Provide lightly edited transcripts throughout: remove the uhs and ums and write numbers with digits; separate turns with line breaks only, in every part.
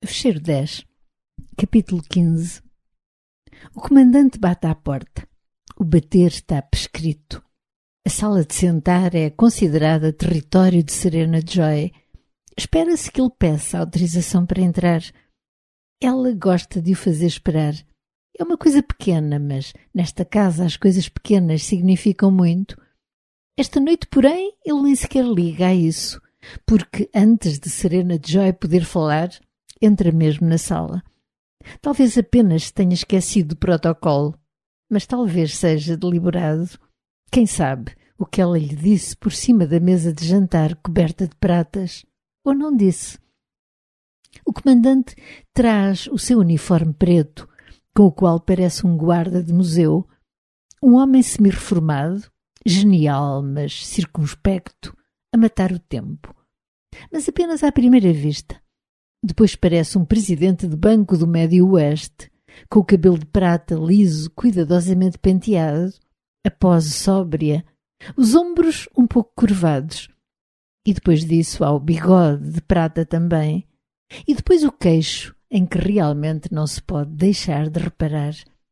Fecheiro 10, capítulo 15. O comandante bate à porta. O bater está prescrito. A sala de sentar é considerada território de Serena Joy. Espera-se que ele peça autorização para entrar. Ela gosta de o fazer esperar. É uma coisa pequena, mas nesta casa as coisas pequenas significam muito. Esta noite, porém, ele nem sequer liga a isso, porque antes de Serena Joy poder falar, entra mesmo na sala. Talvez apenas tenha esquecido do protocolo, mas talvez seja deliberado. Quem sabe o que ela lhe disse por cima da mesa de jantar coberta de pratas, ou não disse. O comandante traz o seu uniforme preto, com o qual parece um guarda de museu, um homem semi-reformado, genial, mas circunspecto, a matar o tempo. Mas apenas à primeira vista. Depois parece um presidente de banco do Médio Oeste, com o cabelo de prata liso, cuidadosamente penteado, a pose sóbria, os ombros um pouco curvados. E depois disso há o bigode de prata também. E depois o queixo, em que realmente não se pode deixar de reparar.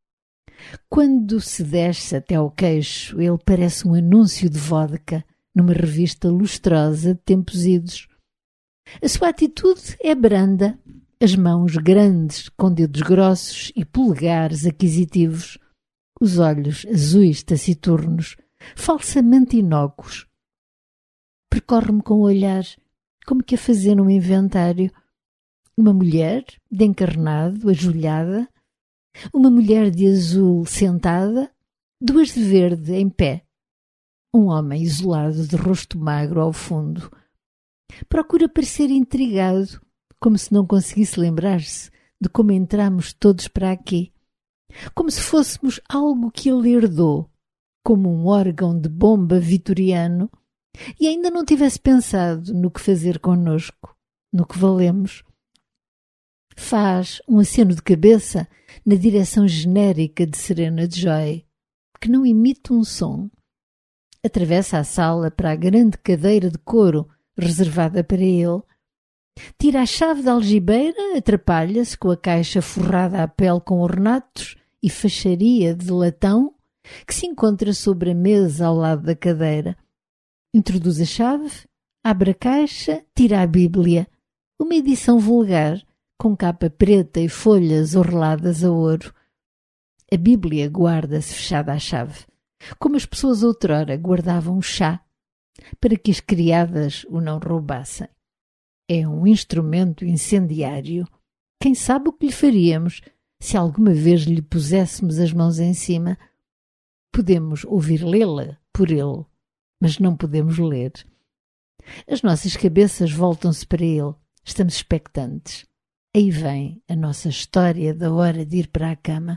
Quando se desce até ao queixo, ele parece um anúncio de vodka numa revista lustrosa de tempos idos. A sua atitude é branda, as mãos grandes, com dedos grossos e polegares aquisitivos, os olhos azuis taciturnos, falsamente inócuos. Percorre-me com o olhar, como que a fazer um inventário. Uma mulher de encarnado, ajoelhada, uma mulher de azul sentada, duas de verde em pé, um homem isolado de rosto magro ao fundo. Procura parecer intrigado, como se não conseguisse lembrar-se de como entramos todos para aqui, como se fôssemos algo que ele herdou, como um órgão de bomba vitoriano, e ainda não tivesse pensado no que fazer connosco, no que valemos. Faz um aceno de cabeça na direção genérica de Serena Joy, que não emite um som. Atravessa a sala para a grande cadeira de couro reservada para ele. Tira a chave da algibeira, atrapalha-se com a caixa forrada à pele com ornatos e faixaria de latão que se encontra sobre a mesa ao lado da cadeira. Introduz a chave, abre a caixa, tira a Bíblia, uma edição vulgar, com capa preta e folhas orladas a ouro. A Bíblia guarda-se fechada à chave, como as pessoas outrora guardavam o chá, para que as criadas o não roubassem. É um instrumento incendiário. Quem sabe o que lhe faríamos se alguma vez lhe puséssemos as mãos em cima? Podemos ouvir lê-la por ele, mas não podemos ler. As nossas cabeças voltam-se para ele. Estamos expectantes. Aí vem a nossa história da hora de ir para a cama.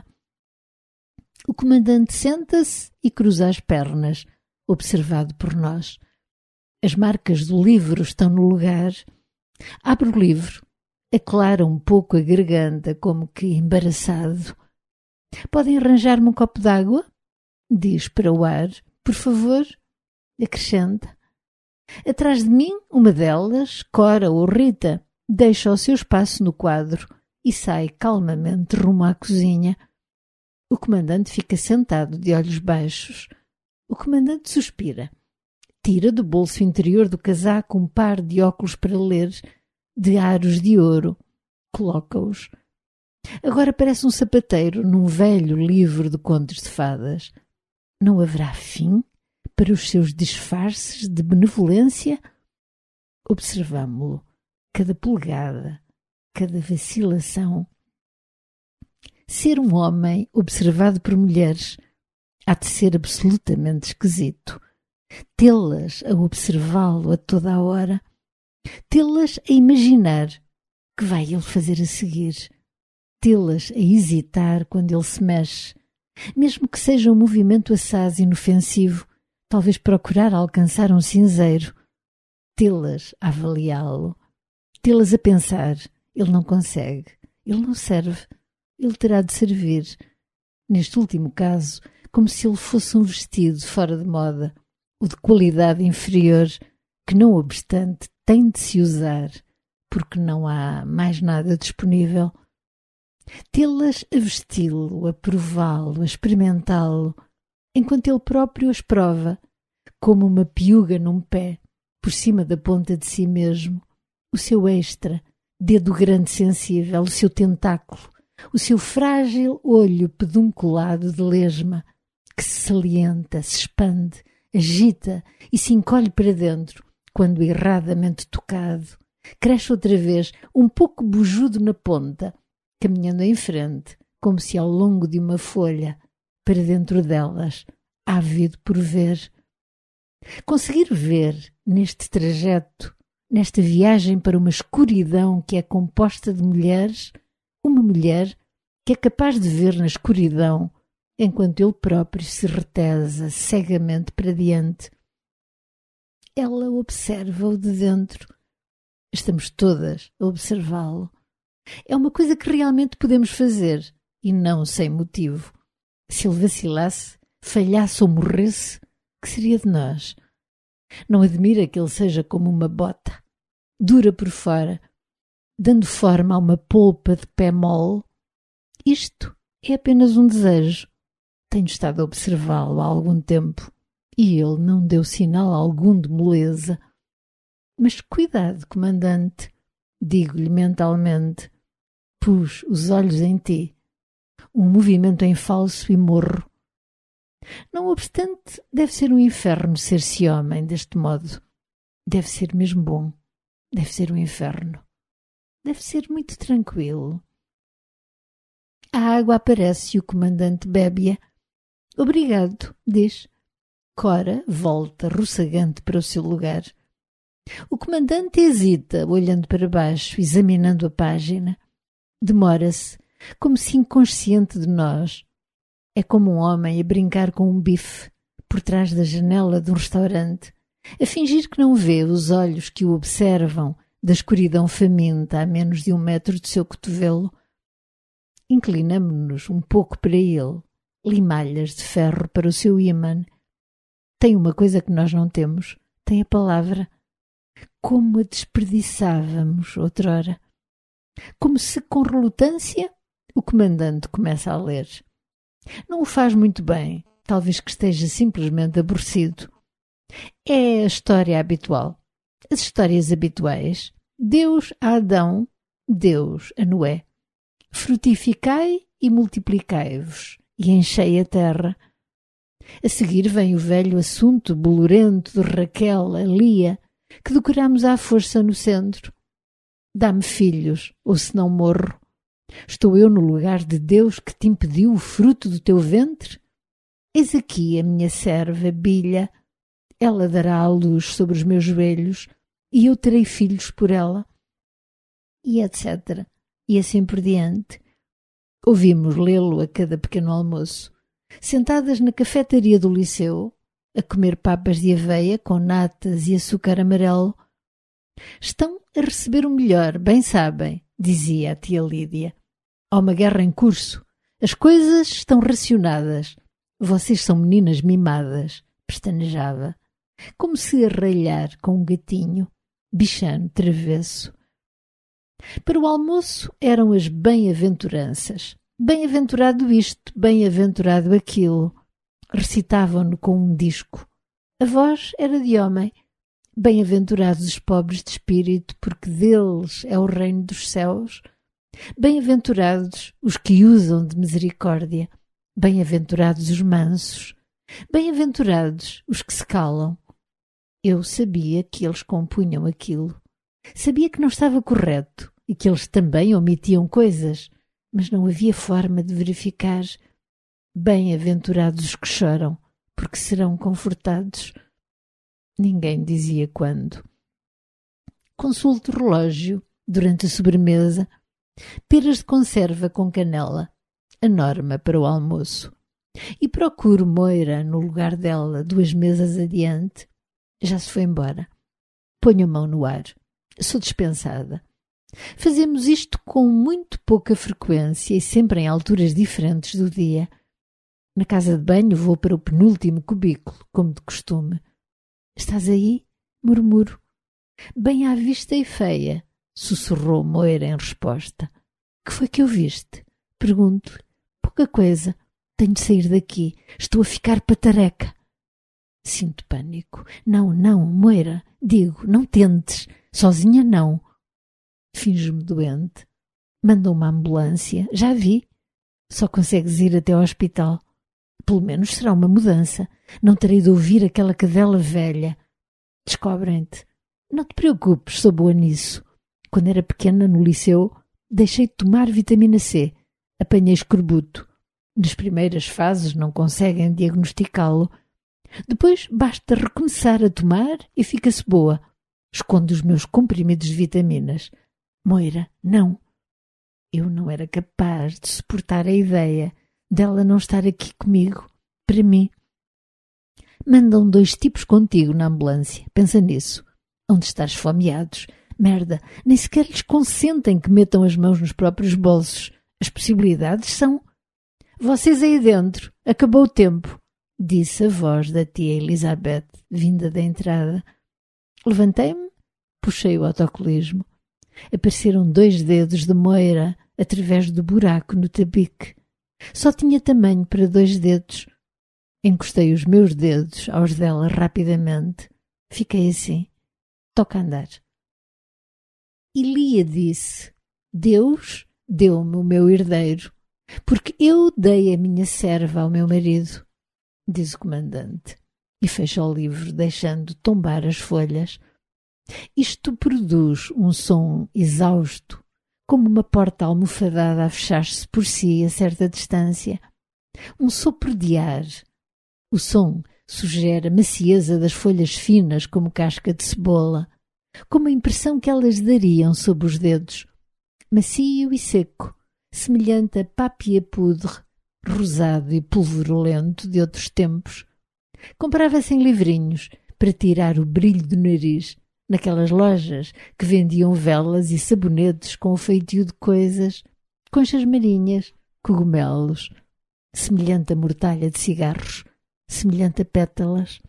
O comandante senta-se e cruza as pernas, observado por nós. As marcas do livro estão no lugar. Abre o livro, aclara um pouco a garganta, como que embaraçado. Podem arranjar-me um copo d'água? Diz para o ar. Por favor, acrescenta. Atrás de mim, uma delas, Cora ou Rita, deixa o seu espaço no quadro e sai calmamente rumo à cozinha. O comandante fica sentado de olhos baixos. O comandante suspira. Tira do bolso interior do casaco um par de óculos para ler, de aros de ouro. Coloca-os. Agora parece um sapateiro num velho livro de contos de fadas. Não haverá fim para os seus disfarces de benevolência? Observamo-lo. Cada polegada, cada vacilação. Ser um homem observado por mulheres há de ser absolutamente esquisito. Tê-las a observá-lo a toda a hora, tê-las a imaginar que vai ele fazer a seguir, tê-las a hesitar quando ele se mexe, mesmo que seja um movimento assaz inofensivo, talvez procurar alcançar um cinzeiro, tê-las a avaliá-lo, tê-las a pensar, ele não consegue, ele não serve, ele terá de servir. Neste último caso, como se ele fosse um vestido fora de moda, o de qualidade inferior, que não obstante tem de se usar, porque não há mais nada disponível. Tê-las a vesti-lo, a prová-lo, a experimentá-lo, enquanto ele próprio as prova, como uma piuga num pé, por cima da ponta de si mesmo, o seu extra, dedo grande sensível, o seu tentáculo, o seu frágil olho pedunculado de lesma, que se salienta, se expande, agita e se encolhe para dentro, quando erradamente tocado, cresce outra vez, um pouco bujudo na ponta, caminhando em frente, como se ao longo de uma folha, para dentro delas, ávido por ver. Conseguir ver, neste trajeto, nesta viagem para uma escuridão que é composta de mulheres, uma mulher que é capaz de ver na escuridão, enquanto ele próprio se retesa cegamente para diante. Ela observa-o de dentro. Estamos todas a observá-lo. É uma coisa que realmente podemos fazer, e não sem motivo. Se ele vacilasse, falhasse ou morresse, que seria de nós? Não admira que ele seja como uma bota, dura por fora, dando forma a uma polpa de pé mole? Isto é apenas um desejo. Tenho estado a observá-lo há algum tempo e ele não deu sinal algum de moleza. Mas cuidado, comandante, digo-lhe mentalmente. Pus os olhos em ti. Um movimento em falso e morro. Não obstante, deve ser um inferno ser-se homem deste modo. Deve ser mesmo bom. Deve ser um inferno. Deve ser muito tranquilo. A água aparece e o comandante bebe-a. Obrigado, diz. Cora volta roçagante para o seu lugar. O comandante hesita, olhando para baixo, examinando a página. Demora-se, como se inconsciente de nós. É como um homem a brincar com um bife por trás da janela de um restaurante, a fingir que não vê os olhos que o observam da escuridão faminta a menos de 1 metro de seu cotovelo. Inclinamo-nos um pouco para ele, limalhas de ferro para o seu ímã. Tem uma coisa que nós não temos, tem a palavra. Como a desperdiçávamos outrora. Como se, com relutância, o comandante começa a ler. Não o faz muito bem, talvez que esteja simplesmente aborrecido. É a história habitual. As histórias habituais. Deus a Adão, Deus a Noé. Frutificai e multiplicai-vos, e enchei a terra. A seguir vem o velho assunto bolorento de Raquel a Lia, que decoramos à força no centro. Dá-me filhos, ou senão morro. Estou eu no lugar de Deus que te impediu o fruto do teu ventre? Eis aqui a minha serva, Bilha. Ela dará à luz sobre os meus joelhos, e eu terei filhos por ela. E etc. E assim por diante. Ouvimos lê-lo a cada pequeno almoço, sentadas na cafetaria do liceu, a comer papas de aveia com natas e açúcar amarelo. Estão a receber o melhor, bem sabem, dizia a tia Lídia. Há uma guerra em curso. As coisas estão racionadas. Vocês são meninas mimadas, pestanejava, como se a ralhar com um gatinho, bichano travesso. Para o almoço eram as bem-aventuranças. Bem-aventurado isto, bem-aventurado aquilo. Recitavam-no com um disco. A voz era de homem. Bem-aventurados os pobres de espírito, porque deles é o reino dos céus. Bem-aventurados os que usam de misericórdia. Bem-aventurados os mansos. Bem-aventurados os que se calam. Eu sabia que eles compunham aquilo. Sabia que não estava correto e que eles também omitiam coisas, mas não havia forma de verificar. Bem-aventurados os que choram, porque serão confortados. Ninguém dizia quando. Consulto o relógio durante a sobremesa. Peras de conserva com canela, a norma para o almoço. E procuro Moira no lugar dela, 2 mesas adiante. Já se foi embora. Ponho a mão no ar. Sou dispensada. Fazemos isto com muito pouca frequência e sempre em alturas diferentes do dia. Na casa de banho vou para o penúltimo cubículo, como de costume. Estás aí? Murmuro. Bem à vista e feia, sussurrou Moira em resposta. Que foi que ouviste? Pergunto-lhe. Pouca coisa. Tenho de sair daqui. Estou a ficar patareca. Sinto pânico. Não, Moira. Digo, não tentes. Sozinha não. Finjo-me doente. Manda uma ambulância. Já vi. Só consegues ir até ao hospital. Pelo menos será uma mudança. Não terei de ouvir aquela cadela velha. Descobrem-te. Não te preocupes, sou boa nisso. Quando era pequena no liceu, deixei de tomar vitamina C. Apanhei escorbuto. Nas primeiras fases não conseguem diagnosticá-lo. Depois basta recomeçar a tomar e fica-se boa. Escondo os meus comprimidos de vitaminas. Moira, não. Eu não era capaz de suportar a ideia dela não estar aqui comigo, para mim. Mandam 2 tipos contigo na ambulância. Pensa nisso. Onde estás esfomeados. Merda, nem sequer lhes consentem que metam as mãos nos próprios bolsos. As possibilidades são... Vocês aí dentro, acabou o tempo, disse a voz da tia Elizabeth, vinda da entrada. Levantei-me, puxei o autocolismo. Apareceram 2 dedos de Moira através do buraco no tabique. Só tinha tamanho para 2 dedos. Encostei os meus dedos aos dela rapidamente. Fiquei assim. Toca andar. E Lia disse, Deus deu-me o meu herdeiro, porque eu dei a minha serva ao meu marido, diz o comandante, e fecha o livro, deixando tombar as folhas. Isto produz um som exausto, como uma porta almofadada a fechar-se por si a certa distância. Um sopro de ar. O som sugere a macieza das folhas finas como casca de cebola, como a impressão que elas dariam sob os dedos, macio e seco, semelhante a papier-poudre, rosado e pulverulento de outros tempos. Comprava-se em livrinhos para tirar o brilho do nariz, naquelas lojas que vendiam velas e sabonetes com o feitio de coisas, conchas marinhas, cogumelos, semelhante a mortalha de cigarros, semelhante a pétalas.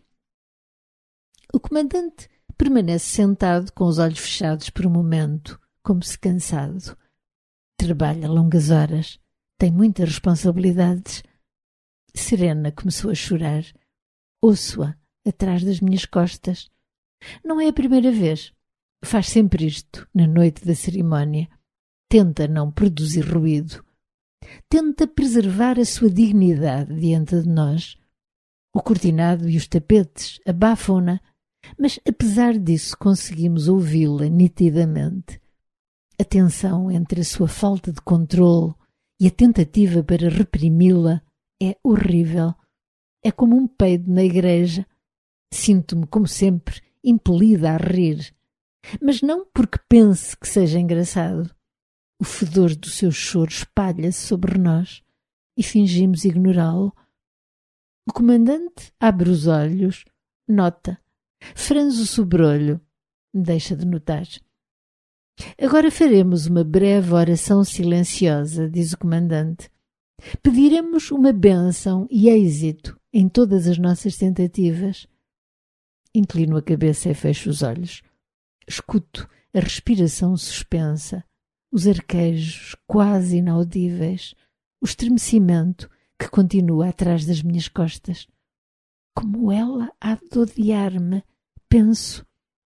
O comandante permanece sentado com os olhos fechados por um momento, como se cansado. Trabalha longas horas, tem muitas responsabilidades. Serena começou a chorar. Ouço-a atrás das minhas costas. Não é a primeira vez. Faz sempre isto, na noite da cerimónia. Tenta não produzir ruído. Tenta preservar a sua dignidade diante de nós. O cortinado e os tapetes abafam-na, mas apesar disso conseguimos ouvi-la nitidamente. A tensão entre a sua falta de controle e a tentativa para reprimi-la é horrível. É como um peido na igreja. Sinto-me, como sempre, impelida a rir. Mas não porque pense que seja engraçado. O fedor do seu choro espalha-se sobre nós e fingimos ignorá-lo. O comandante abre os olhos, nota, franze o sobrolho, deixa de notar. Agora faremos uma breve oração silenciosa, diz o comandante. Pediremos uma bênção e êxito em todas as nossas tentativas. Inclino a cabeça e fecho os olhos. Escuto a respiração suspensa, os arquejos quase inaudíveis, o estremecimento que continua atrás das minhas costas. Como ela há de odiar-me, penso.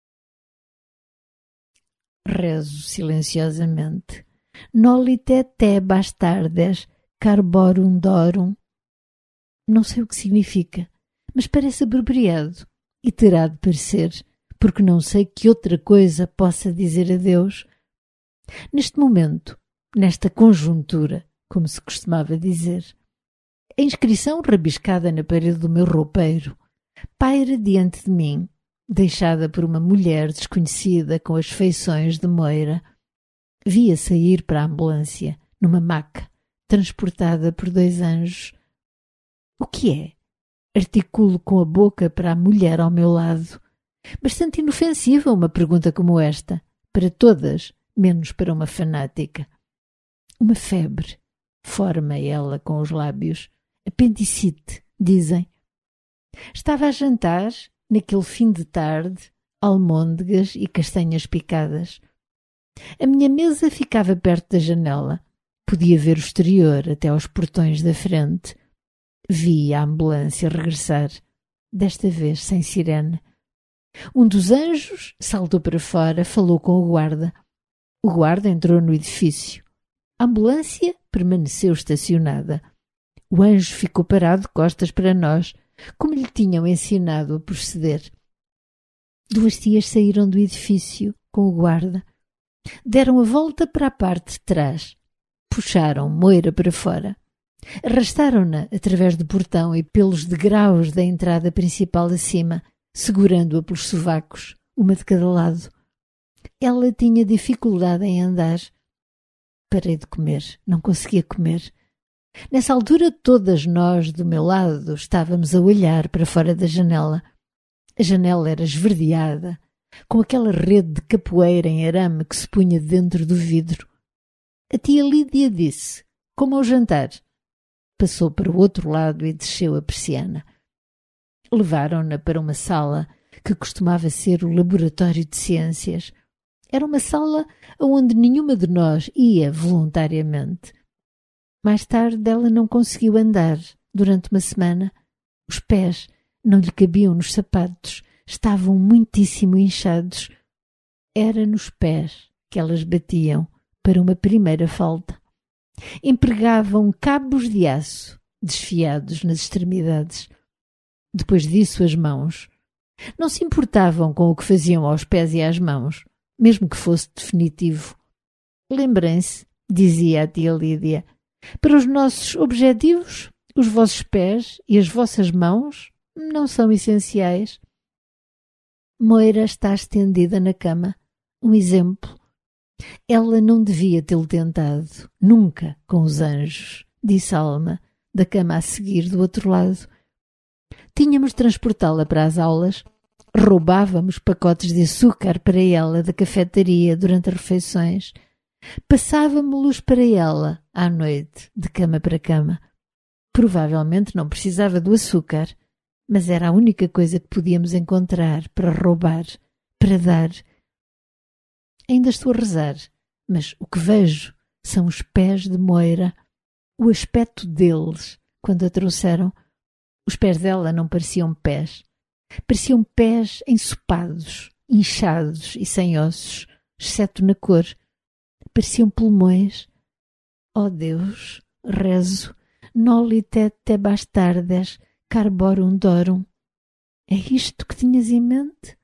Rezo silenciosamente. Nolite te bastardes carborum dorum. Não sei o que significa, mas parece apropriado e terá de parecer, porque não sei que outra coisa possa dizer a Deus. Neste momento, nesta conjuntura, como se costumava dizer, a inscrição rabiscada na parede do meu roupeiro paira diante de mim, deixada por uma mulher desconhecida com as feições de Moira. Vi-a sair para a ambulância, numa maca, transportada por 2 anjos. O que é? Articulo com a boca para a mulher ao meu lado. Bastante inofensiva uma pergunta como esta, para todas, menos para uma fanática. Uma febre, forma ela com os lábios. Apendicite, dizem. Estava a jantar, naquele fim de tarde, almôndegas e castanhas picadas. A minha mesa ficava perto da janela. Podia ver o exterior até aos portões da frente. Vi a ambulância regressar, desta vez sem sirene. Um dos anjos saltou para fora, falou com o guarda. O guarda entrou no edifício. A ambulância permaneceu estacionada. O anjo ficou parado de costas para nós, como lhe tinham ensinado a proceder. 2 tias saíram do edifício com o guarda. Deram a volta para a parte de trás. Puxaram Moira para fora. Arrastaram-na através do portão e pelos degraus da entrada principal acima, segurando-a pelos sovacos, uma de cada lado. Ela tinha dificuldade em andar. Parei de comer, não conseguia comer. Nessa altura, todas nós, do meu lado, estávamos a olhar para fora da janela. A janela era esverdeada, com aquela rede de capoeira em arame que se punha dentro do vidro. A tia Lídia disse: "Como ao jantar?" Passou para o outro lado e desceu a persiana. Levaram-na para uma sala que costumava ser o laboratório de ciências. Era uma sala onde nenhuma de nós ia voluntariamente. Mais tarde ela não conseguiu andar durante uma semana. Os pés não lhe cabiam nos sapatos, estavam muitíssimo inchados. Era nos pés que elas batiam para uma primeira falta. Empregavam cabos de aço desfiados nas extremidades. Depois disso, as mãos. Não se importavam com o que faziam aos pés e às mãos, mesmo que fosse definitivo. Lembrem-se, dizia a tia Lídia, para os nossos objetivos, os vossos pés e as vossas mãos não são essenciais. Moira está estendida na cama. Um exemplo. Ela não devia tê-lo tentado, nunca, com os anjos, disse Alma, da cama a seguir do outro lado. Tínhamos de transportá-la para as aulas. Roubávamos pacotes de açúcar para ela da cafetaria durante as refeições. Passávamos-los para ela à noite, de cama para cama. Provavelmente não precisava do açúcar, mas era a única coisa que podíamos encontrar para roubar, para dar. Ainda estou a rezar, mas o que vejo são os pés de Moira, o aspecto deles quando a trouxeram. Os pés dela não pareciam pés. Pareciam pés ensopados, inchados e sem ossos, exceto na cor. Pareciam pulmões. Oh Deus, rezo, noli te bastardes, carborum dorum. É isto que tinhas em mente?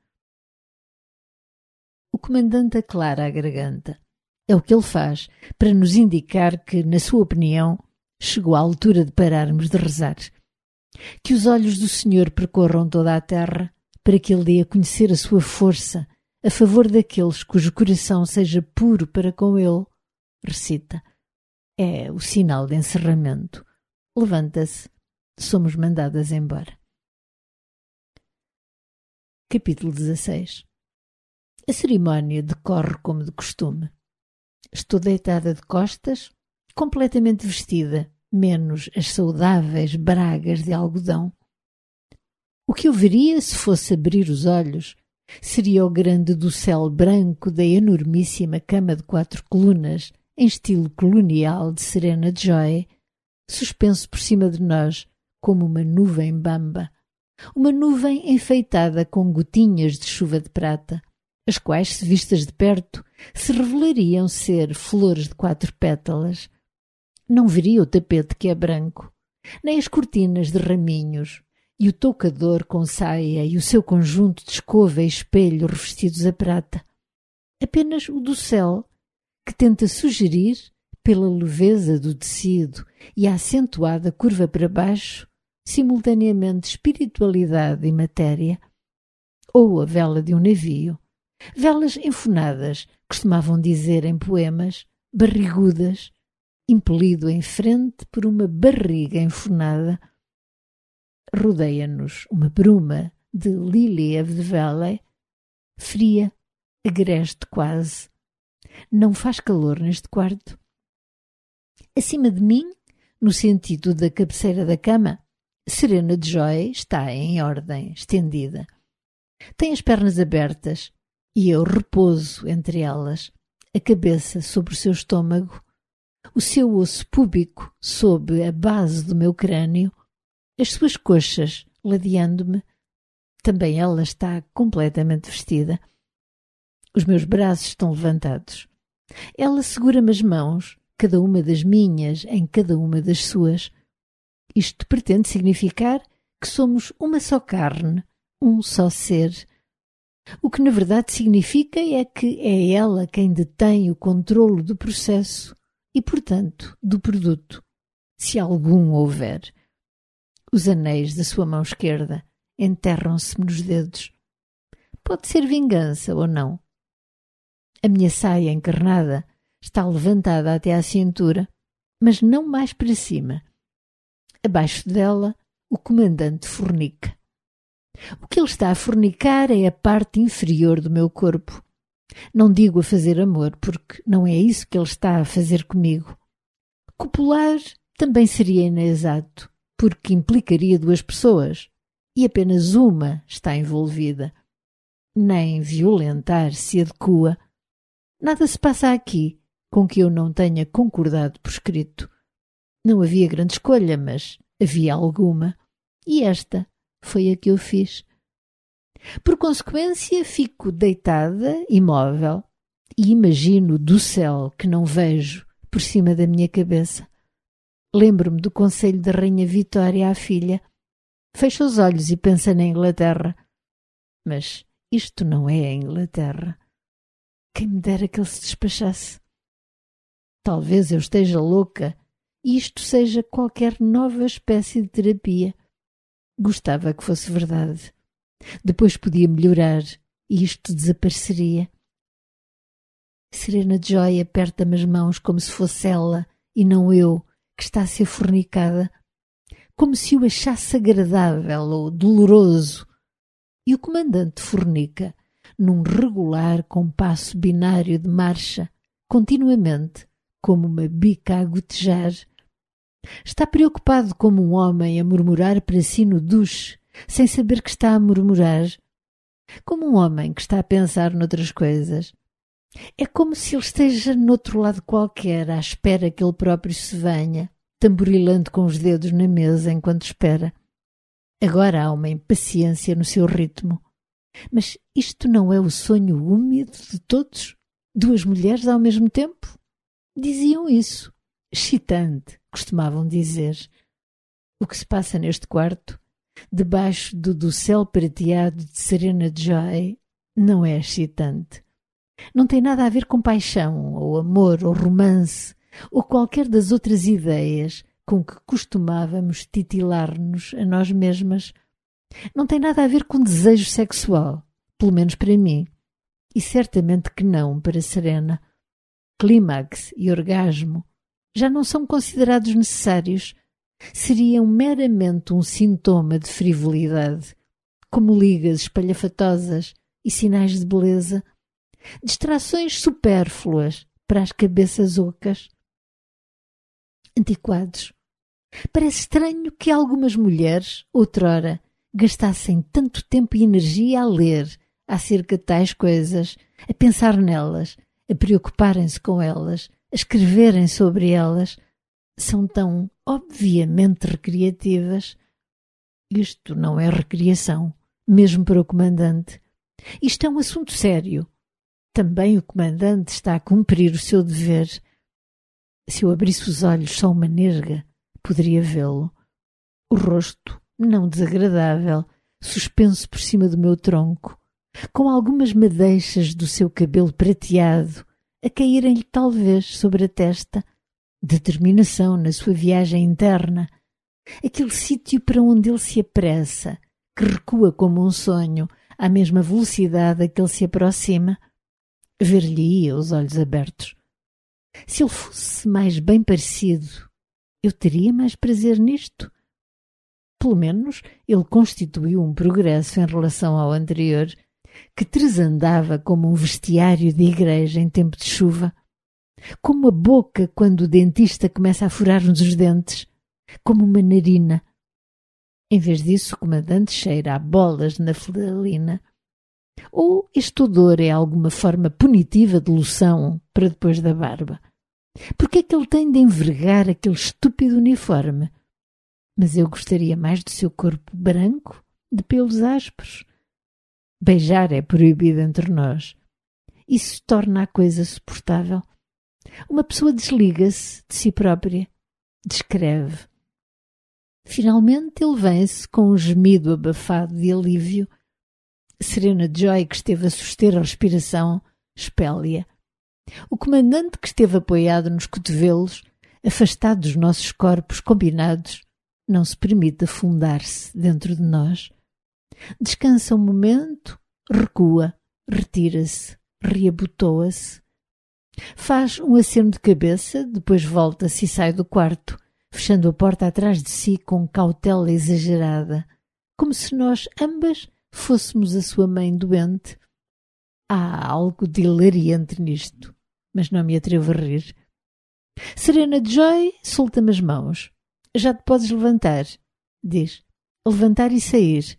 O comandante aclara a garganta. É o que ele faz para nos indicar que, na sua opinião, chegou à altura de pararmos de rezar. Que os olhos do Senhor percorram toda a terra, para que Ele dê a conhecer a sua força a favor daqueles cujo coração seja puro para com Ele. Recita. É o sinal de encerramento. Levanta-se. Somos mandadas embora. Capítulo 16. A cerimónia decorre como de costume. Estou deitada de costas, completamente vestida, menos as saudáveis bragas de algodão. O que eu veria se fosse abrir os olhos seria o grande dossel branco da enormíssima cama de 4 colunas, em estilo colonial de Serena Joy, suspenso por cima de nós como uma nuvem bamba, uma nuvem enfeitada com gotinhas de chuva de prata, as quais, se vistas de perto, se revelariam ser flores de 4 pétalas. Não veria o tapete que é branco, nem as cortinas de raminhos, e o toucador com saia e o seu conjunto de escova e espelho revestidos a prata. Apenas o dossel, que tenta sugerir, pela leveza do tecido e a acentuada curva para baixo, simultaneamente espiritualidade e matéria. Ou a vela de um navio. Velas enfunadas, costumavam dizer em poemas, barrigudas, impelido em frente por uma barriga enfunada. Rodeia-nos uma bruma de Lily of the Valley, fria, agreste quase. Não faz calor neste quarto. Acima de mim, no sentido da cabeceira da cama, Serena Joy está em ordem, estendida. Tem as pernas abertas e eu repouso entre elas, a cabeça sobre o seu estômago, o seu osso púbico sob a base do meu crânio, as suas coxas ladeando-me. Também ela está completamente vestida. Os meus braços estão levantados. Ela segura-me as mãos, cada uma das minhas em cada uma das suas. Isto pretende significar que somos uma só carne, um só ser. O que na verdade significa é que é ela quem detém o controlo do processo e, portanto, do produto, se algum houver. Os anéis da sua mão esquerda enterram-se-me nos dedos. Pode ser vingança ou não. A minha saia encarnada está levantada até à cintura, mas não mais para cima. Abaixo dela, o comandante fornica. O que ele está a fornicar é a parte inferior do meu corpo. Não digo a fazer amor, porque não é isso que ele está a fazer comigo. Copular também seria inexato, porque implicaria duas pessoas, e apenas uma está envolvida. Nem violentar se adequa. Nada se passa aqui com que eu não tenha concordado por escrito. Não havia grande escolha, mas havia alguma, e esta foi a que eu fiz. Por consequência, fico deitada, imóvel, e imagino o dossel que não vejo por cima da minha cabeça. Lembro-me do conselho da Rainha Vitória à filha. Fecha os olhos e pensa na Inglaterra. Mas isto não é a Inglaterra. Quem me dera que ele se despachasse. Talvez eu esteja louca e isto seja qualquer nova espécie de terapia. Gostava que fosse verdade. Depois podia melhorar e isto desapareceria. Serena Joy aperta-me as mãos como se fosse ela e não eu que está a ser fornicada, como se o achasse agradável ou doloroso. E o comandante fornica num regular compasso binário de marcha, continuamente, como uma bica a gotejar. Está preocupado como um homem a murmurar para si no duche, sem saber que está a murmurar, como um homem que está a pensar noutras coisas. É como se ele esteja noutro lado qualquer, à espera que ele próprio se venha, tamborilando com os dedos na mesa enquanto espera. Agora há uma impaciência no seu ritmo. Mas isto não é o sonho úmido de todos? Duas mulheres ao mesmo tempo? Diziam isso. Excitante, costumavam dizer. O que se passa neste quarto, debaixo do dossel prateado de Serena Joy, não é excitante. Não tem nada a ver com paixão, ou amor, ou romance, ou qualquer das outras ideias com que costumávamos titilar-nos a nós mesmas. Não tem nada a ver com desejo sexual, pelo menos para mim, e certamente que não para Serena. Clímax e orgasmo já não são considerados necessários. Seriam meramente um sintoma de frivolidade, como ligas espalhafatosas e sinais de beleza, distrações supérfluas para as cabeças ocas. Antiquados. Parece estranho que algumas mulheres, outrora, gastassem tanto tempo e energia a ler acerca de tais coisas, a pensar nelas, a preocuparem-se com elas, a escreverem sobre elas. São tão obviamente recreativas. Isto não é recreação, mesmo para o comandante. Isto é um assunto sério. Também o comandante está a cumprir o seu dever. Se eu abrisse os olhos só uma nesga, poderia vê-lo. O rosto, não desagradável, suspenso por cima do meu tronco, com algumas madeixas do seu cabelo prateado a caírem-lhe talvez sobre a testa. Determinação na sua viagem interna, aquele sítio para onde ele se apressa, que recua como um sonho, à mesma velocidade a que ele se aproxima. Ver-lhe-ia os olhos abertos. Se ele fosse mais bem parecido, eu teria mais prazer nisto. Pelo menos ele constituiu um progresso em relação ao anterior, que tresandava como um vestiário de igreja em tempo de chuva, como a boca quando o dentista começa a furar-nos os dentes, como uma narina. Em vez disso, o comandante cheira a bolas de naftalina. Ou este odor é alguma forma punitiva de loção para depois da barba? Por que é que ele tem de envergar aquele estúpido uniforme? Mas eu gostaria mais do seu corpo branco, de pelos ásperos. Beijar é proibido entre nós. Isso torna a coisa suportável. Uma pessoa desliga-se de si própria, descreve. Finalmente ele vem-se com um gemido abafado de alívio. Serena Joy, que esteve a suster a respiração, expele-a. O comandante, que esteve apoiado nos cotovelos, afastado dos nossos corpos combinados, não se permite afundar-se dentro de nós. Descansa um momento, recua, retira-se, reabotoa-se. Faz um aceno de cabeça, depois volta-se e sai do quarto, fechando a porta atrás de si com cautela exagerada, como se nós ambas fôssemos a sua mãe doente. Há algo de hilariante nisto, mas não me atrevo a rir. Serena Joy solta-me as mãos. Já te podes levantar, diz. Levantar e sair.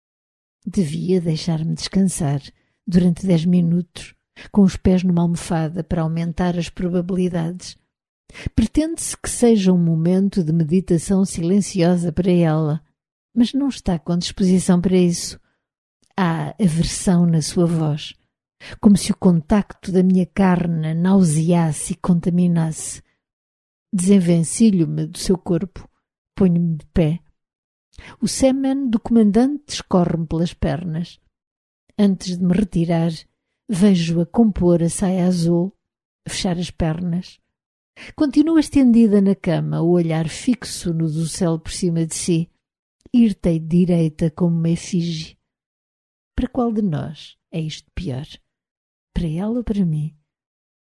Devia deixar-me descansar durante 10 minutos, com os pés numa almofada para aumentar as probabilidades. Pretende-se que seja um momento de meditação silenciosa para ela, mas não está com disposição para isso. Há aversão na sua voz, como se o contacto da minha carne a nauseasse e contaminasse. Desenvencilho-me do seu corpo, ponho-me de pé. O sêmen do comandante escorre-me pelas pernas. Antes de me retirar, vejo-a compor a saia azul, fechar as pernas. Continua estendida na cama, o olhar fixo no do céu por cima de si, hirta e direita como uma efígie. Para qual de nós é isto pior? Para ela ou para mim?